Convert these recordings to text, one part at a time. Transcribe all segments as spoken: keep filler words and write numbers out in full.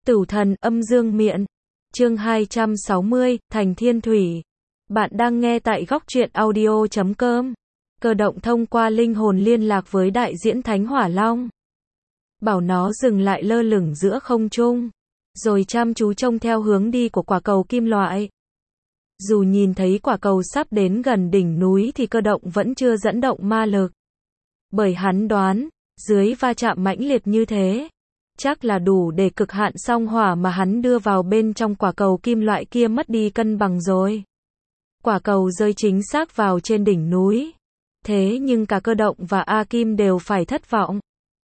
Tử thần âm dương miện. Chương hai trăm sáu mươi, Thành Thiên Thủy. Bạn đang nghe tại góc truyện audio chấm com. Cơ động thông qua linh hồn liên lạc với đại diễn Thánh Hỏa Long. Bảo nó dừng lại lơ lửng giữa không trung. Rồi chăm chú trông theo hướng đi của quả cầu kim loại. Dù nhìn thấy quả cầu sắp đến gần đỉnh núi thì cơ động vẫn chưa dẫn động ma lực. Bởi hắn đoán, dưới va chạm mãnh liệt như thế, chắc là đủ để cực hạn song hỏa mà hắn đưa vào bên trong quả cầu kim loại kia mất đi cân bằng rồi. Quả cầu rơi chính xác vào trên đỉnh núi. Thế nhưng cả cơ động và A Kim đều phải thất vọng.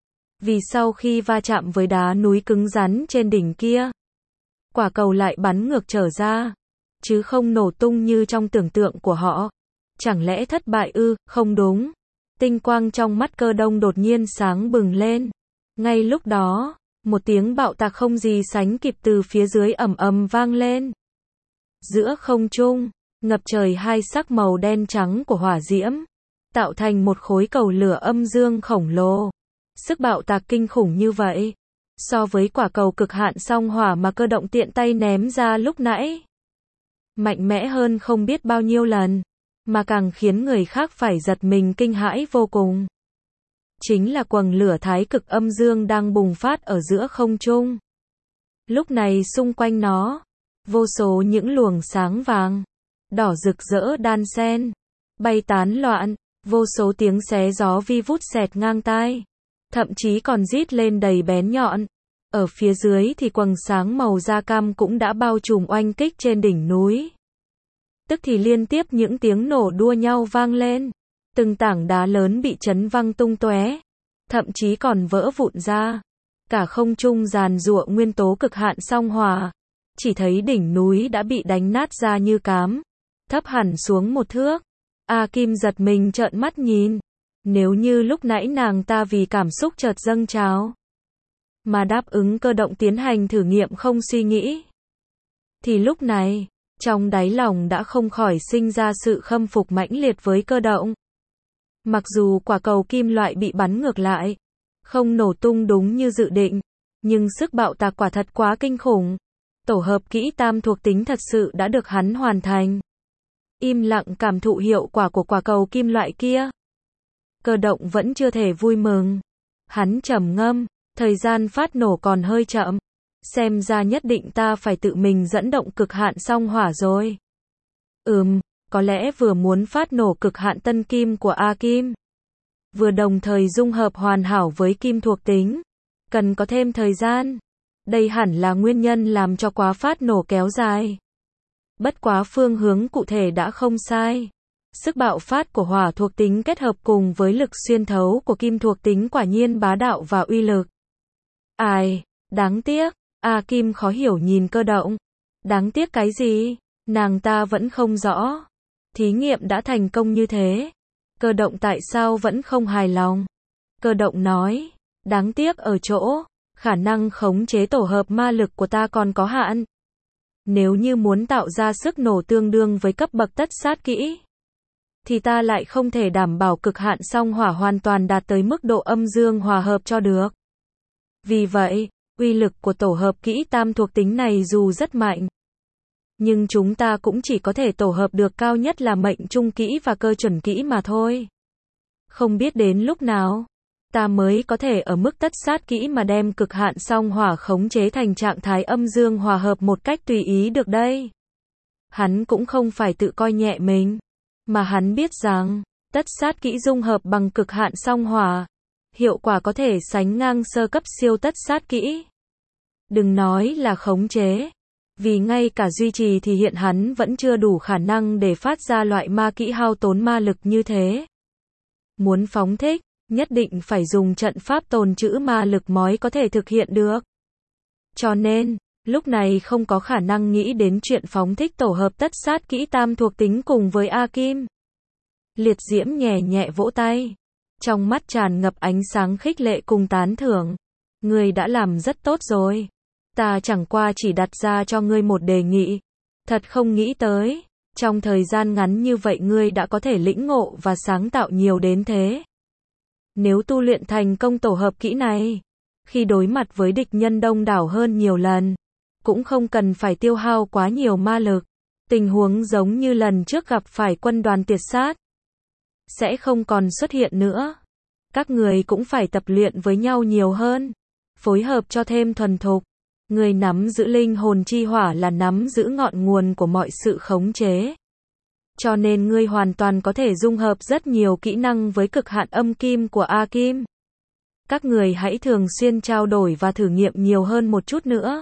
Vì sau khi va chạm với đá núi cứng rắn trên đỉnh kia, quả cầu lại bắn ngược trở ra, chứ không nổ tung như trong tưởng tượng của họ. Chẳng lẽ thất bại ư? Không đúng. Tinh quang trong mắt Cơ Đông đột nhiên sáng bừng lên. Ngay lúc đó, một tiếng bạo tạc không gì sánh kịp từ phía dưới ầm ầm vang lên. Giữa không trung, ngập trời hai sắc màu đen trắng của hỏa diễm, tạo thành một khối cầu lửa âm dương khổng lồ. Sức bạo tạc kinh khủng như vậy, so với quả cầu cực hạn song hỏa mà Cơ Động tiện tay ném ra lúc nãy, mạnh mẽ hơn không biết bao nhiêu lần, mà càng khiến người khác phải giật mình kinh hãi vô cùng. Chính là quầng lửa thái cực âm dương đang bùng phát ở giữa không trung. Lúc này xung quanh nó, vô số những luồng sáng vàng, đỏ rực rỡ đan xen, bay tán loạn, vô số tiếng xé gió vi vút xẹt ngang tai, thậm chí còn rít lên đầy bén nhọn. Ở phía dưới thì quầng sáng màu da cam cũng đã bao trùm oanh kích trên đỉnh núi. Tức thì liên tiếp những tiếng nổ đua nhau vang lên. Từng tảng đá lớn bị chấn văng tung tóe, thậm chí còn vỡ vụn ra. Cả không trung giàn giụa nguyên tố cực hạn song hỏa, chỉ thấy đỉnh núi đã bị đánh nát ra như cám, thấp hẳn xuống một thước. A Kim giật mình trợn mắt nhìn. Nếu như lúc nãy nàng ta vì cảm xúc chợt dâng trào mà đáp ứng Cơ Động tiến hành thử nghiệm không suy nghĩ, thì lúc này, trong đáy lòng đã không khỏi sinh ra sự khâm phục mãnh liệt với Cơ Động. Mặc dù quả cầu kim loại bị bắn ngược lại, không nổ tung đúng như dự định, nhưng sức bạo tạc quả thật quá kinh khủng. Tổ hợp kỹ tam thuộc tính thật sự đã được hắn hoàn thành. Im lặng cảm thụ hiệu quả của quả cầu kim loại kia. Cơ Động vẫn chưa thể vui mừng. Hắn trầm ngâm, thời gian phát nổ còn hơi chậm. Xem ra nhất định ta phải tự mình dẫn động cực hạn song hỏa rồi. Ừm, có lẽ vừa muốn phát nổ cực hạn tân kim của A Kim, vừa đồng thời dung hợp hoàn hảo với kim thuộc tính, cần có thêm thời gian. Đây hẳn là nguyên nhân làm cho quá phát nổ kéo dài. Bất quá phương hướng cụ thể đã không sai. Sức bạo phát của hỏa thuộc tính kết hợp cùng với lực xuyên thấu của kim thuộc tính quả nhiên bá đạo và uy lực. Ai, đáng tiếc. A Kim khó hiểu nhìn Cơ Động. Đáng tiếc cái gì? Nàng ta vẫn không rõ. Thí nghiệm đã thành công như thế, Cơ Động tại sao vẫn không hài lòng? Cơ Động nói, đáng tiếc ở chỗ, khả năng khống chế tổ hợp ma lực của ta còn có hạn. Nếu như muốn tạo ra sức nổ tương đương với cấp bậc tất sát kỹ, thì ta lại không thể đảm bảo cực hạn song hỏa hoàn toàn đạt tới mức độ âm dương hòa hợp cho được. Vì vậy, uy lực của tổ hợp kỹ tam thuộc tính này dù rất mạnh, nhưng chúng ta cũng chỉ có thể tổ hợp được cao nhất là mệnh trung kỹ và cơ chuẩn kỹ mà thôi. Không biết đến lúc nào, ta mới có thể ở mức tất sát kỹ mà đem cực hạn song hỏa khống chế thành trạng thái âm dương hòa hợp một cách tùy ý được đây. Hắn cũng không phải tự coi nhẹ mình, mà hắn biết rằng, tất sát kỹ dung hợp bằng cực hạn song hỏa, hiệu quả có thể sánh ngang sơ cấp siêu tất sát kỹ. Đừng nói là khống chế, vì ngay cả duy trì thì hiện hắn vẫn chưa đủ khả năng để phát ra loại ma kỹ hao tốn ma lực như thế. Muốn phóng thích, nhất định phải dùng trận pháp tồn trữ ma lực mới có thể thực hiện được. Cho nên, lúc này không có khả năng nghĩ đến chuyện phóng thích tổ hợp tất sát kỹ tam thuộc tính cùng với A Kim. Liệt Diễm nhẹ nhẹ vỗ tay, trong mắt tràn ngập ánh sáng khích lệ cùng tán thưởng. Ngươi đã làm rất tốt rồi. Ta chẳng qua chỉ đặt ra cho ngươi một đề nghị. Thật không nghĩ tới, trong thời gian ngắn như vậy ngươi đã có thể lĩnh ngộ và sáng tạo nhiều đến thế. Nếu tu luyện thành công tổ hợp kỹ này, Khi đối mặt với địch nhân đông đảo hơn nhiều lần, cũng không cần phải tiêu hao quá nhiều ma lực. Tình huống giống như lần trước gặp phải quân đoàn tiệt sát sẽ không còn xuất hiện nữa. Các người cũng phải tập luyện với nhau nhiều hơn, phối hợp cho thêm thuần thục. Người nắm giữ linh hồn chi hỏa là nắm giữ ngọn nguồn của mọi sự khống chế. Cho nên ngươi hoàn toàn có thể dung hợp rất nhiều kỹ năng với cực hạn âm kim của A Kim. Các người hãy thường xuyên trao đổi và thử nghiệm nhiều hơn một chút nữa.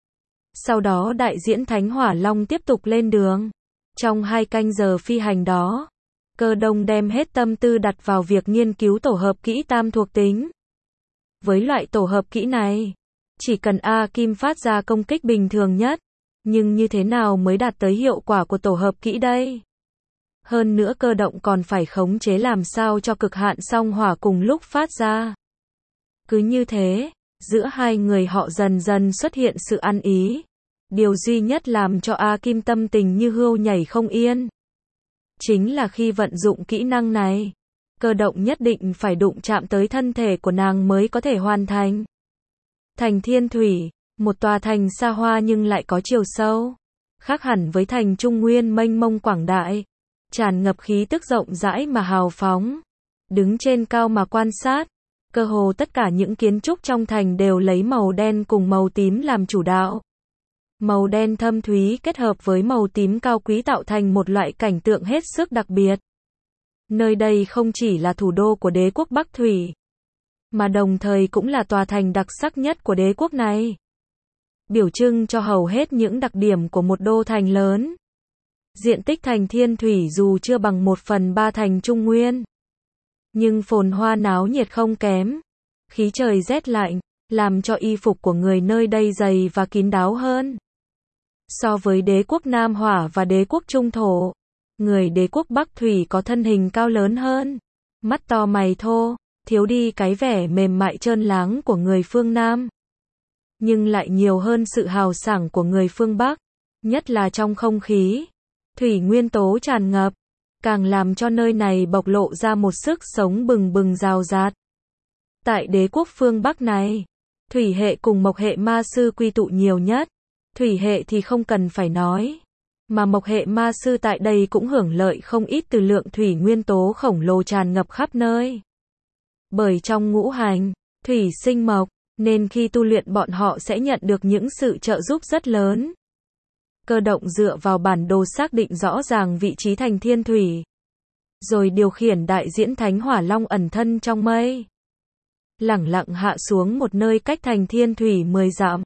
Sau đó đại diễn Thánh Hỏa Long tiếp tục lên đường. Trong hai canh giờ phi hành đó, Cơ Đông đem hết tâm tư đặt vào việc nghiên cứu tổ hợp kỹ tam thuộc tính. Với loại tổ hợp kỹ này, chỉ cần A Kim phát ra công kích bình thường nhất, nhưng như thế nào mới đạt tới hiệu quả của tổ hợp kỹ đây? Hơn nữa Cơ Động còn phải khống chế làm sao cho cực hạn song hỏa cùng lúc phát ra. Cứ như thế, giữa hai người họ dần dần xuất hiện sự ăn ý. Điều duy nhất làm cho A Kim tâm tình như hươu nhảy không yên, chính là khi vận dụng kỹ năng này, Cơ Động nhất định phải đụng chạm tới thân thể của nàng mới có thể hoàn thành. Thành Thiên Thủy, một tòa thành xa hoa nhưng lại có chiều sâu, khác hẳn với thành Trung Nguyên mênh mông quảng đại, tràn ngập khí tức rộng rãi mà hào phóng. Đứng trên cao mà quan sát, cơ hồ tất cả những kiến trúc trong thành đều lấy màu đen cùng màu tím làm chủ đạo. Màu đen thâm thúy kết hợp với màu tím cao quý tạo thành một loại cảnh tượng hết sức đặc biệt. Nơi đây không chỉ là thủ đô của đế quốc Bắc Thủy, mà đồng thời cũng là tòa thành đặc sắc nhất của đế quốc này. Biểu trưng cho hầu hết những đặc điểm của một đô thành lớn. Diện tích thành Thiên Thủy dù chưa bằng một phần ba thành Trung Nguyên, nhưng phồn hoa náo nhiệt không kém. Khí trời rét lạnh, làm cho y phục của người nơi đây dày và kín đáo hơn. So với đế quốc Nam Hỏa và đế quốc Trung Thổ, người đế quốc Bắc Thủy có thân hình cao lớn hơn, mắt to mày thô, thiếu đi cái vẻ mềm mại trơn láng của người phương Nam, nhưng lại nhiều hơn sự hào sảng của người phương Bắc, nhất là trong không khí. Thủy nguyên tố tràn ngập, càng làm cho nơi này bộc lộ ra một sức sống bừng bừng rào rạt. Tại đế quốc phương Bắc này, thủy hệ cùng mộc hệ ma sư quy tụ nhiều nhất. Thủy hệ thì không cần phải nói, mà mộc hệ ma sư tại đây cũng hưởng lợi không ít từ lượng thủy nguyên tố khổng lồ tràn ngập khắp nơi. Bởi trong ngũ hành, thủy sinh mộc, nên khi tu luyện bọn họ sẽ nhận được những sự trợ giúp rất lớn. Cơ Động dựa vào bản đồ xác định rõ ràng vị trí thành Thiên Thủy, rồi điều khiển đại diễn Thánh Hỏa Long ẩn thân trong mây, lẳng lặng hạ xuống một nơi cách thành Thiên Thủy mười dặm.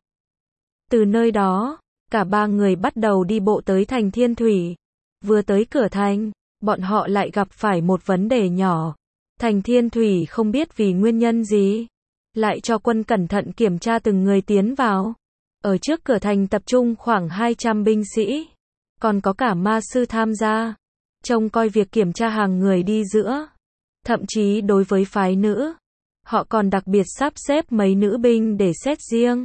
Từ nơi đó, cả ba người bắt đầu đi bộ tới thành Thiên Thủy. Vừa tới cửa thành, bọn họ lại gặp phải một vấn đề nhỏ. Thành Thiên Thủy không biết vì nguyên nhân gì, lại cho quân cẩn thận kiểm tra từng người tiến vào. Ở trước cửa thành tập trung khoảng hai trăm binh sĩ, còn có cả ma sư tham gia, trông coi việc kiểm tra hàng người đi giữa. Thậm chí đối với phái nữ, họ còn đặc biệt sắp xếp mấy nữ binh để xét riêng.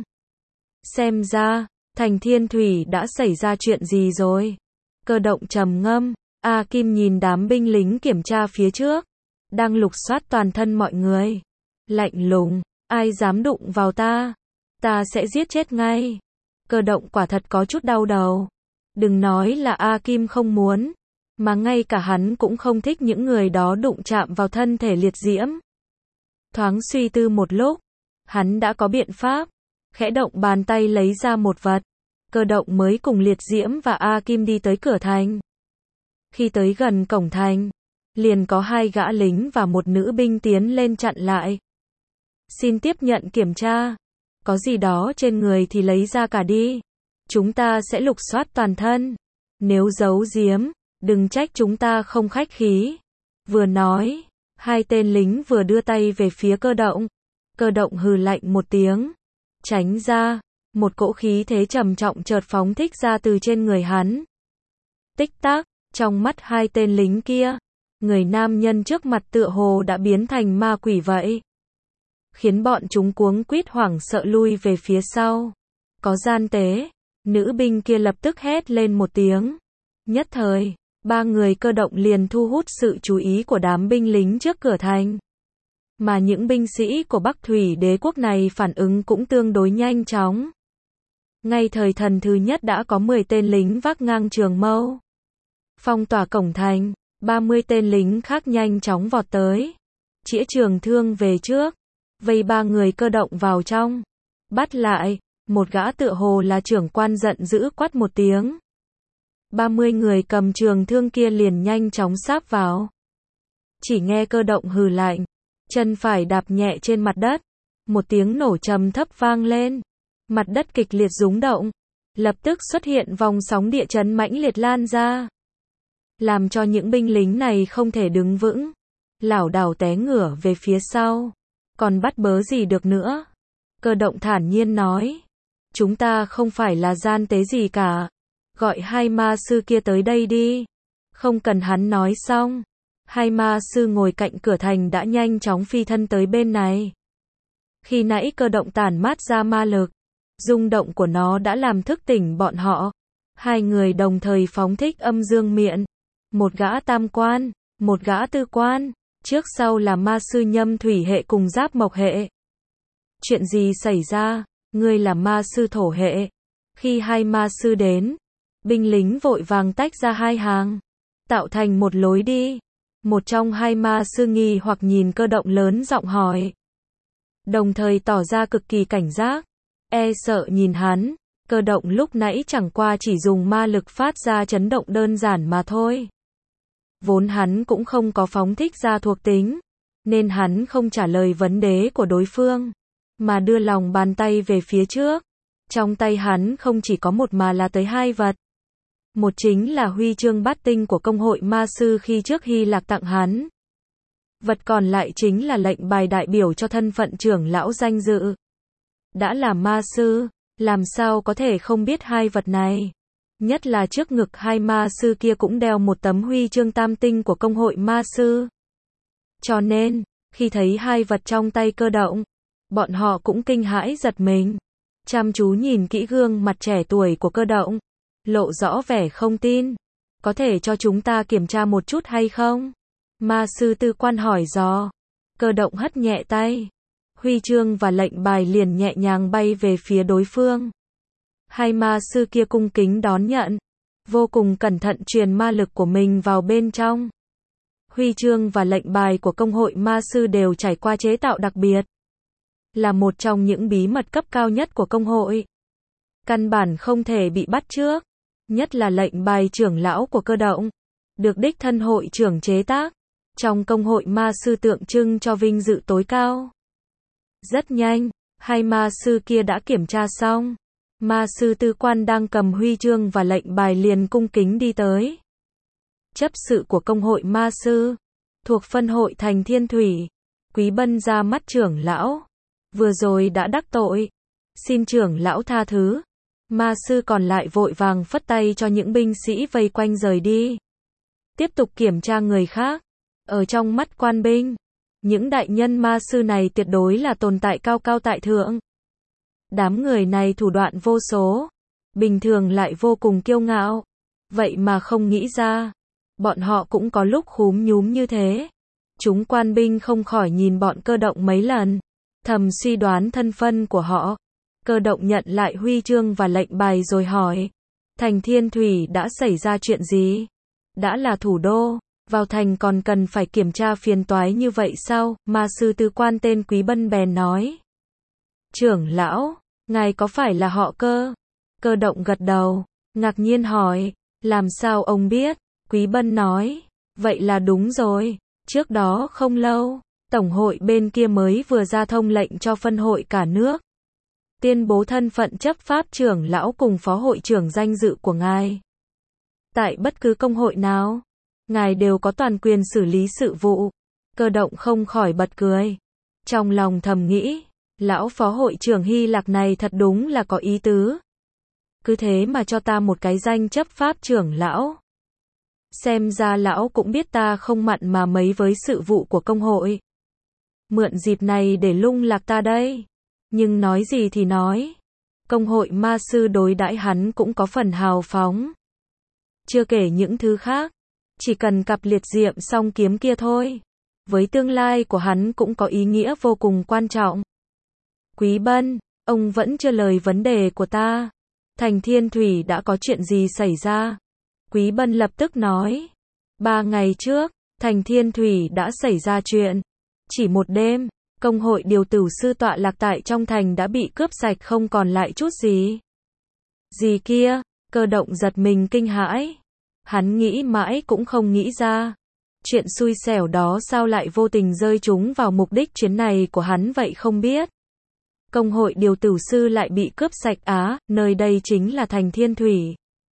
Xem ra, thành Thiên Thủy đã xảy ra chuyện gì rồi. Cơ Động trầm ngâm, A Kim nhìn đám binh lính kiểm tra phía trước, đang lục soát toàn thân mọi người. Lạnh lùng, ai dám đụng vào ta, ta sẽ giết chết ngay. Cơ Động quả thật có chút đau đầu. Đừng nói là A Kim không muốn, mà ngay cả hắn cũng không thích những người đó đụng chạm vào thân thể liệt diễm. Thoáng suy tư một lúc, hắn đã có biện pháp. Khẽ động bàn tay lấy ra một vật. Cơ Động mới cùng liệt diễm và A Kim đi tới cửa thành. Khi tới gần cổng thành, liền có hai gã lính và một nữ binh tiến lên chặn lại. Xin tiếp nhận kiểm tra. Có gì đó trên người thì lấy ra cả đi. Chúng ta sẽ lục soát toàn thân. Nếu giấu giếm, đừng trách chúng ta không khách khí. Vừa nói, hai tên lính vừa đưa tay về phía Cơ Động. Cơ Động hừ lạnh một tiếng, tránh ra. Một cỗ khí thế trầm trọng chợt phóng thích ra từ trên người hắn. Tích tắc, trong mắt hai tên lính kia, người nam nhân trước mặt tựa hồ đã biến thành ma quỷ vậy, khiến bọn chúng cuống quýt hoảng sợ lui về phía sau. Có gian tế, nữ binh kia lập tức hét lên một tiếng. Nhất thời, ba người Cơ Động liền thu hút sự chú ý của đám binh lính trước cửa thành. Mà những binh sĩ của Bắc Thủy Đế quốc này phản ứng cũng tương đối nhanh chóng. Ngay thời thần thứ nhất đã có mười tên lính vác ngang trường mâu phong tỏa cổng thành, ba mươi tên lính khác nhanh chóng vọt tới, chĩa trường thương về trước, vây ba người cơ động vào trong, bắt lại. Một gã tựa hồ là trưởng quan giận dữ quát một tiếng. ba mươi người cầm trường thương kia liền nhanh chóng sáp vào. Chỉ nghe cơ động hừ lạnh, chân phải đạp nhẹ trên mặt đất, một tiếng nổ trầm thấp vang lên, mặt đất kịch liệt rúng động, lập tức xuất hiện vòng sóng địa chấn mãnh liệt lan ra, làm cho những binh lính này không thể đứng vững, lảo đảo té ngửa về phía sau. Còn bắt bớ gì được nữa? Cơ động thản nhiên nói, chúng ta không phải là gian tế gì cả, gọi hai ma sư kia tới đây đi. Không cần hắn nói xong, hai ma sư ngồi cạnh cửa thành đã nhanh chóng phi thân tới bên này. Khi nãy cơ động tản mát ra ma lực, rung động của nó đã làm thức tỉnh bọn họ. Hai người đồng thời phóng thích âm dương miện, một gã tam quan, một gã tư quan, trước sau là ma sư nhâm thủy hệ cùng giáp mộc hệ. Chuyện gì xảy ra? Ngươi là ma sư thổ hệ. Khi hai ma sư đến, binh lính vội vàng tách ra hai hàng, tạo thành một lối đi. Một trong hai ma sư nghi hoặc nhìn cơ động lớn giọng hỏi, đồng thời tỏ ra cực kỳ cảnh giác, e sợ nhìn hắn. Cơ động lúc nãy chẳng qua chỉ dùng ma lực phát ra chấn động đơn giản mà thôi. Vốn hắn cũng không có phóng thích ra thuộc tính, nên hắn không trả lời vấn đề của đối phương, mà đưa lòng bàn tay về phía trước. Trong tay hắn không chỉ có một mà là tới hai vật. Một chính là huy chương bát tinh của công hội ma sư khi trước Hy Lạc tặng hắn. Vật còn lại chính là lệnh bài đại biểu cho thân phận trưởng lão danh dự. Đã là ma sư, làm sao có thể không biết hai vật này? Nhất là trước ngực hai ma sư kia cũng đeo một tấm huy chương tam tinh của công hội ma sư. Cho nên, khi thấy hai vật trong tay cơ động, bọn họ cũng kinh hãi giật mình. Chăm chú nhìn kỹ gương mặt trẻ tuổi của cơ động, lộ rõ vẻ không tin. Có thể cho chúng ta kiểm tra một chút hay không? Ma sư tư quan hỏi dò. Cơ động hất nhẹ tay. Huy chương và lệnh bài liền nhẹ nhàng bay về phía đối phương. Hai ma sư kia cung kính đón nhận, vô cùng cẩn thận truyền ma lực của mình vào bên trong. Huy chương và lệnh bài của công hội ma sư đều trải qua chế tạo đặc biệt, là một trong những bí mật cấp cao nhất của công hội. Căn bản không thể bị bắt chước, nhất là lệnh bài trưởng lão của cơ động, được đích thân hội trưởng chế tác, trong công hội ma sư tượng trưng cho vinh dự tối cao. Rất nhanh, hai ma sư kia đã kiểm tra xong. Ma sư tư quan đang cầm huy chương và lệnh bài liền cung kính đi tới. Chấp sự của công hội ma sư, thuộc phân hội thành Thiên Thủy, Quý Bân ra mắt trưởng lão. Vừa rồi đã đắc tội, xin trưởng lão tha thứ. Ma sư còn lại vội vàng phất tay cho những binh sĩ vây quanh rời đi. Tiếp tục kiểm tra người khác. Ở trong mắt quan binh, những đại nhân ma sư này tuyệt đối là tồn tại cao cao tại thượng. Đám người này thủ đoạn vô số, bình thường lại vô cùng kiêu ngạo. Vậy mà không nghĩ ra, bọn họ cũng có lúc khúm nhúm như thế. Chúng quan binh không khỏi nhìn bọn cơ động mấy lần, thầm suy đoán thân phận của họ. Cơ động nhận lại huy chương và lệnh bài rồi hỏi, thành Thiên Thủy đã xảy ra chuyện gì? Đã là thủ đô, vào thành còn cần phải kiểm tra phiền toái như vậy sao? Ma sư tư quan tên Quý Bân bèn nói. Trưởng lão, ngài có phải là họ Cơ? Cơ động gật đầu, ngạc nhiên hỏi, làm sao ông biết? Quý Bân nói, vậy là đúng rồi, trước đó không lâu, tổng hội bên kia mới vừa ra thông lệnh cho phân hội cả nước, tuyên bố thân phận chấp pháp trưởng lão cùng phó hội trưởng danh dự của ngài. Tại bất cứ công hội nào, ngài đều có toàn quyền xử lý sự vụ. Cơ động không khỏi bật cười, trong lòng thầm nghĩ, lão phó hội trưởng Hy Lạc này thật đúng là có ý tứ. Cứ thế mà cho ta một cái danh chấp pháp trưởng lão. Xem ra lão cũng biết ta không mặn mà mấy với sự vụ của công hội. Mượn dịp này để lung lạc ta đây. Nhưng nói gì thì nói, công hội ma sư đối đãi hắn cũng có phần hào phóng. Chưa kể những thứ khác, chỉ cần cặp liệt diệm song kiếm kia thôi, với tương lai của hắn cũng có ý nghĩa vô cùng quan trọng. Quý Bân, ông vẫn chưa lời vấn đề của ta. Thành Thiên Thủy đã có chuyện gì xảy ra? Quý Bân lập tức nói. Ba ngày trước, Thành Thiên Thủy đã xảy ra chuyện. Chỉ một đêm, công hội điều tử sư tọa lạc tại trong thành đã bị cướp sạch không còn lại chút gì. Gì kia? Cơ Động giật mình kinh hãi. Hắn nghĩ mãi cũng không nghĩ ra. Chuyện xui xẻo đó sao lại vô tình rơi trúng vào mục đích chuyến này của hắn vậy không biết. Công hội điều tử sư lại bị cướp sạch á, nơi đây chính là thành Thiên Thủy.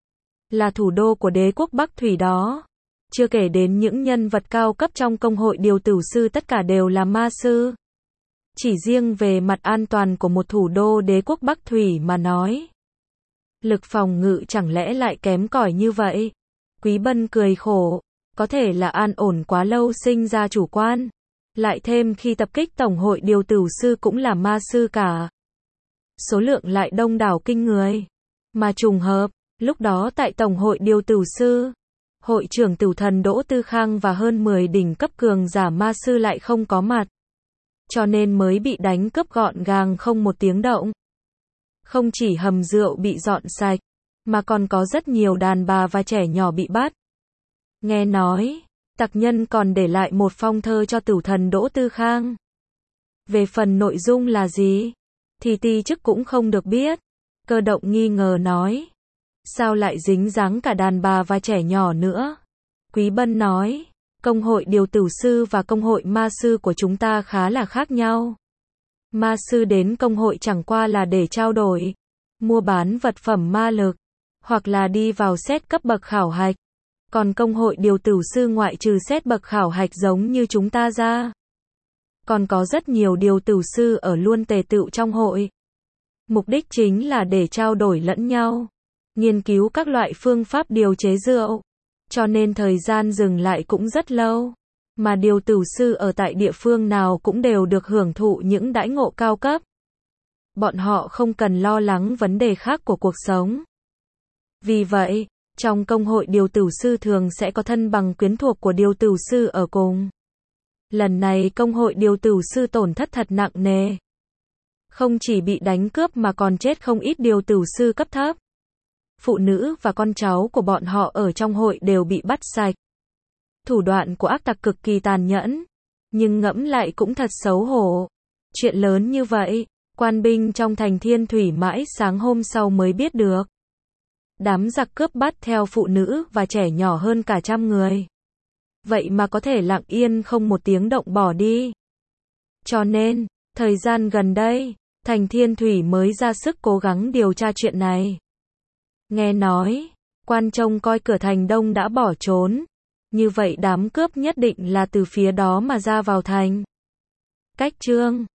Là thủ đô của đế quốc Bắc Thủy đó. Chưa kể đến những nhân vật cao cấp trong công hội điều tử sư tất cả đều là ma sư. Chỉ riêng về mặt an toàn của một thủ đô đế quốc Bắc Thủy mà nói. Lực phòng ngự chẳng lẽ lại kém cỏi như vậy? Quý Bân cười khổ. Có thể là an ổn quá lâu sinh ra chủ quan. Lại thêm khi tập kích tổng hội điều tử sư cũng là ma sư cả. Số lượng lại đông đảo kinh người. Mà trùng hợp, lúc đó tại tổng hội điều tử sư, hội trưởng Tử Thần Đỗ Tư Khang và hơn mười đỉnh cấp cường giả ma sư lại không có mặt. Cho nên mới bị đánh cướp gọn gàng không một tiếng động. Không chỉ hầm rượu bị dọn sạch, mà còn có rất nhiều đàn bà và trẻ nhỏ bị bắt. Nghe nói, tặc nhân còn để lại một phong thơ cho Tử Thần Đỗ Tư Khang. Về phần nội dung là gì, thì ti chức cũng không được biết. Cơ Động nghi ngờ nói. Sao lại dính dáng cả đàn bà và trẻ nhỏ nữa? Quý Bân nói, công hội điều tử sư và công hội ma sư của chúng ta khá là khác nhau. Ma sư đến công hội chẳng qua là để trao đổi, mua bán vật phẩm ma lực, hoặc là đi vào xét cấp bậc khảo hạch. Còn công hội điều tử sư ngoại trừ xét bậc khảo hạch giống như chúng ta ra, còn có rất nhiều điều tử sư ở luôn tề tựu trong hội. Mục đích chính là để trao đổi lẫn nhau, nghiên cứu các loại phương pháp điều chế rượu. Cho nên thời gian dừng lại cũng rất lâu. Mà điều tử sư ở tại địa phương nào cũng đều được hưởng thụ những đãi ngộ cao cấp. Bọn họ không cần lo lắng vấn đề khác của cuộc sống. Vì vậy, trong công hội điều tử sư thường sẽ có thân bằng quyến thuộc của điều tử sư ở cùng. Lần này công hội điều tử sư tổn thất thật nặng nề. Không chỉ bị đánh cướp mà còn chết không ít điều tử sư cấp thấp. Phụ nữ và con cháu của bọn họ ở trong hội đều bị bắt sạch. Thủ đoạn của ác tặc cực kỳ tàn nhẫn. Nhưng ngẫm lại cũng thật xấu hổ. Chuyện lớn như vậy, quan binh trong thành Thiên Thủy mãi sáng hôm sau mới biết được. Đám giặc cướp bắt theo phụ nữ và trẻ nhỏ hơn cả trăm người. Vậy mà có thể lặng yên không một tiếng động bỏ đi. Cho nên, thời gian gần đây, thành Thiên Thủy mới ra sức cố gắng điều tra chuyện này. Nghe nói, quan trông coi cửa thành đông đã bỏ trốn. Như vậy đám cướp nhất định là từ phía đó mà ra vào thành. Cách chương